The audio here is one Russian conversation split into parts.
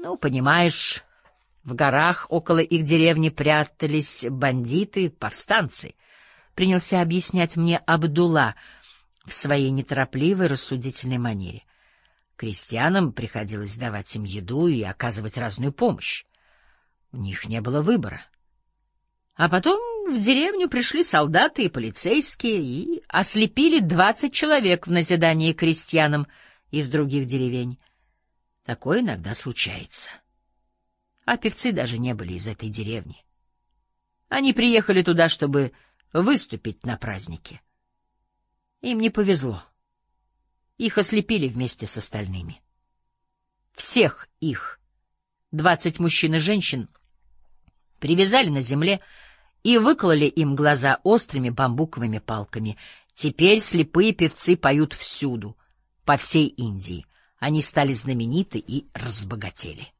Ну, понимаешь, в горах около их деревни прятались бандиты, повстанцы. Принялся объяснять мне Абдулла в своей неторопливой, рассудительной манере. Крестьянам приходилось давать им еду и оказывать разную помощь. У них не было выбора. А потом в деревню пришли солдаты и полицейские и ослепили 20 человек в назидание крестьянам из других деревень. Такое иногда случается. А певцы даже не были из этой деревни. Они приехали туда, чтобы выступить на празднике. Им не повезло. Их ослепили вместе с остальными. Всех их, 20 мужчин и женщин, привязали на земле и выкололи им глаза острыми бамбуковыми палками. Теперь слепые певцы поют всюду, по всей Индии. Они стали знамениты и разбогатели.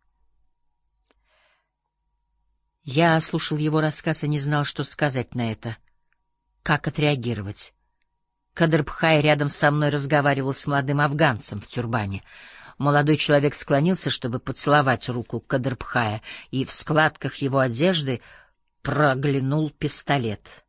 Я слушал его рассказ и не знал, что сказать на это. Как отреагировать? Кадрбхай рядом со мной разговаривал с молодым афганцем в тюрбане. Молодой человек склонился, чтобы поцеловать руку Кадрбхая, и в складках его одежды проглянул пистолет.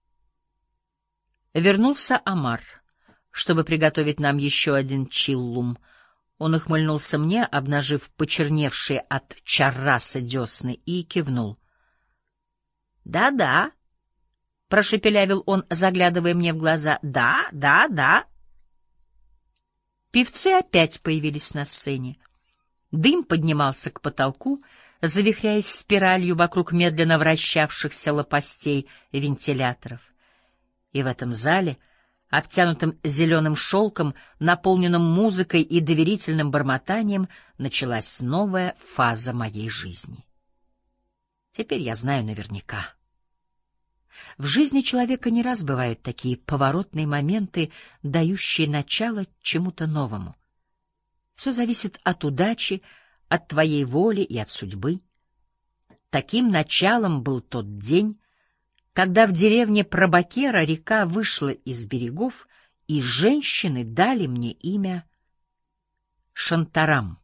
Вернулся Амар, чтобы приготовить нам еще один чиллум. Он ухмыльнулся мне, обнажив почерневшие от чарраса десны, и кивнул. «Да-да», — прошепелявил он, заглядывая мне в глаза. «Да, да, да». Певцы опять появились на сцене. Дым поднимался к потолку, завихряясь спиралью вокруг медленно вращавшихся лопастей вентиляторов. И в этом зале, обтянутым зеленым шелком, наполненным музыкой и доверительным бормотанием, началась новая фаза моей жизни. Теперь я знаю наверняка. В жизни человека не раз бывают такие поворотные моменты, дающие начало чему-то новому. Все зависит от удачи, от твоей воли и от судьбы. Таким началом был тот день, когда в деревне Прабакера река вышла из берегов, и женщины дали мне имя Шантарам.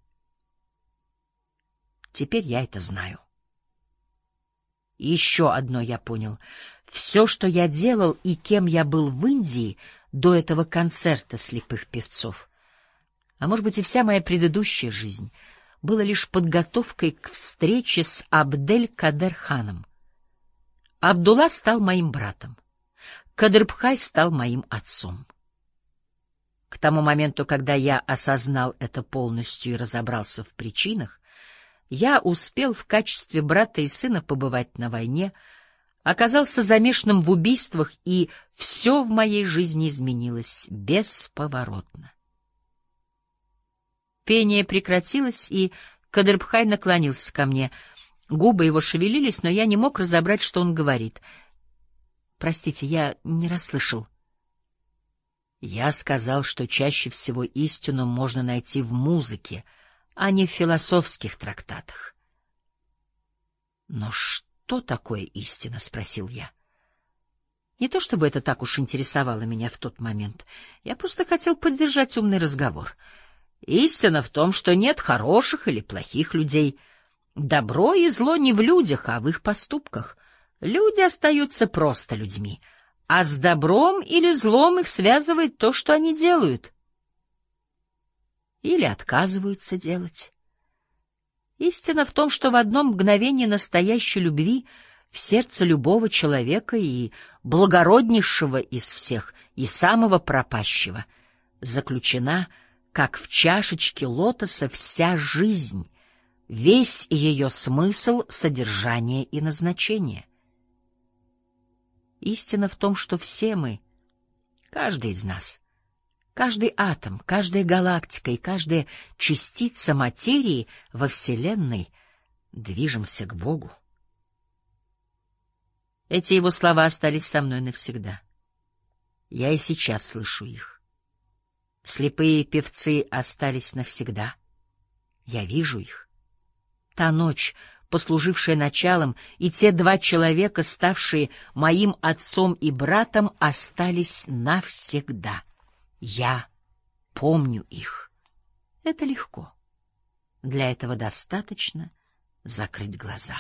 Теперь я это знаю. И еще одно я понял. Все, что я делал и кем я был в Индии до этого концерта слепых певцов, а может быть и вся моя предыдущая жизнь, было лишь подготовкой к встрече с Абдель-Кадер-ханом. Абдулла стал моим братом. Кадрбхай стал моим отцом. К тому моменту, когда я осознал это полностью и разобрался в причинах, я успел в качестве брата и сына побывать на войне, оказался замешанным в убийствах, и все в моей жизни изменилось бесповоротно. Пение прекратилось, и Кадрбхай наклонился ко мне. Губы его шевелились, но я не мог разобрать, что он говорит. Простите, я не расслышал. Я сказал, что чаще всего истину можно найти в музыке, а не в философских трактатах. Но что такое истина? — спросил я. Не то чтобы это так уж интересовало меня в тот момент. Я просто хотел поддержать умный разговор. Истина в том, что нет хороших или плохих людей. Добро и зло не в людях, а в их поступках. Люди остаются просто людьми, а с добром или злом их связывает то, что они делают. Или отказываются делать. Истина в том, что в одно мгновение настоящей любви в сердце любого человека, и благороднейшего из всех, и самого пропащего, заключена, как в чашечке лотоса, вся жизнь, весь ее смысл, содержание и назначение. Истина в том, что все мы, каждый из нас, каждый атом, каждая галактика и каждая частица материи во Вселенной движемся к Богу. Эти его слова остались со мной навсегда. Я и сейчас слышу их. Слепые певцы остались навсегда. Я вижу их. Та ночь, послужившая началом, и те 2 человека, ставшие моим отцом и братом, остались навсегда. Я помню их. Это легко. Для этого достаточно закрыть глаза.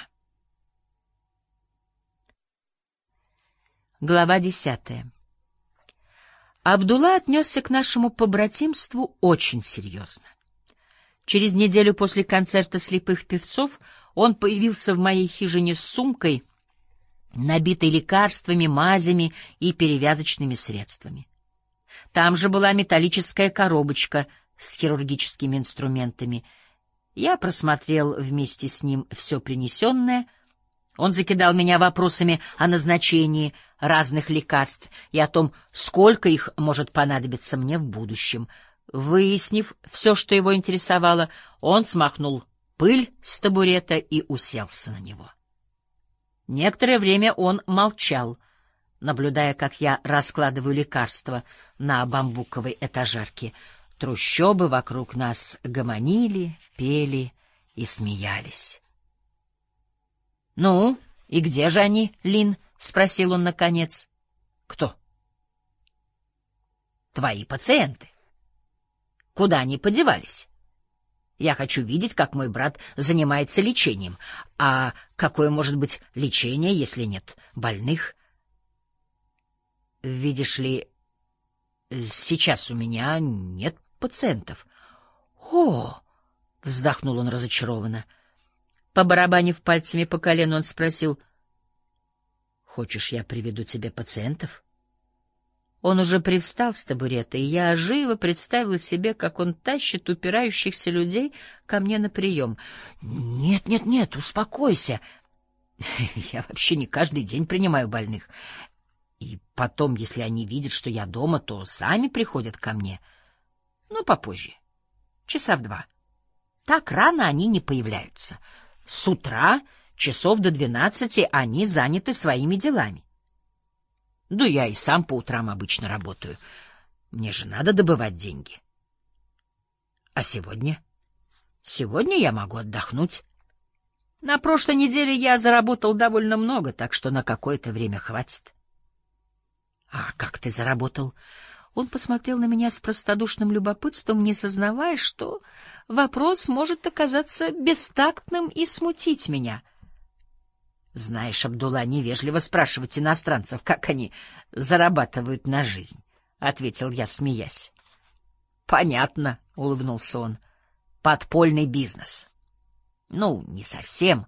Глава 10. Абдулла отнесся к нашему побратимству очень серьезно. Через неделю после концерта слепых певцов он появился в моей хижине с сумкой, набитой лекарствами, мазями и перевязочными средствами. Там же была металлическая коробочка с хирургическими инструментами. Я просмотрел вместе с ним все принесенное. Он закидал меня вопросами о назначении разных лекарств и о том, сколько их может понадобиться мне в будущем. Выяснив все, что его интересовало, он смахнул пыль с табурета и уселся на него. Некоторое время он молчал, наблюдая, как я раскладываю лекарства на бамбуковой этажерке. Трущобы вокруг нас гомонили, пели и смеялись. — Ну, и где же они, Лин? — спросил он наконец. — Кто? — Твои пациенты. Куда они подевались? Я хочу видеть, как мой брат занимается лечением. А какое может быть лечение, если нет больных? Видишь ли, сейчас у меня нет пациентов. О! — вздохнул он разочарованно. Побарабанив пальцами по колену, он спросил: — Хочешь, я приведу тебе пациентов? Он уже привстал с табурета, и я живо представила себе, как он тащит упирающихся людей ко мне на прием. — Нет, нет, нет, успокойся. Я вообще не каждый день принимаю больных. И потом, если они видят, что я дома, то сами приходят ко мне. Но попозже, часа в 2. Так рано они не появляются. С утра, часов до 12, они заняты своими делами. Да я и сам по утрам обычно работаю. Мне же надо добывать деньги. А сегодня? Сегодня я могу отдохнуть. На прошлой неделе я заработал довольно много, так что на какое-то время хватит. А как ты заработал? Он посмотрел на меня с простодушным любопытством, не сознавая, что вопрос может оказаться бестактным и смутить меня. Знаешь, Абдулла, невежливо спрашивать иностранцев, как они зарабатывают на жизнь, — ответил я, смеясь. — Понятно, — улыбнулся он. — Подпольный бизнес. Ну, не совсем.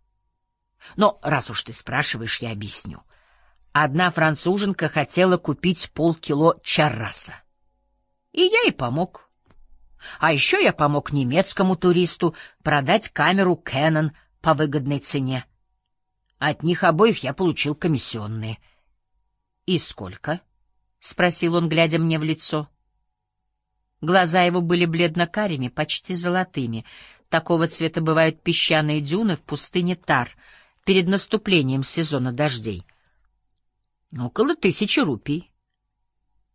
Но раз уж ты спрашиваешь, я объясню. Одна француженка хотела купить полкило чарраса. И я ей помог. А еще я помог немецкому туристу продать камеру Canon по выгодной цене. От них обоих я получил комиссионные. — И сколько? — спросил он, глядя мне в лицо. Глаза его были бледно-карими, почти золотыми. Такого цвета бывают песчаные дюны в пустыне Тар перед наступлением сезона дождей. — Около 1000 рупий.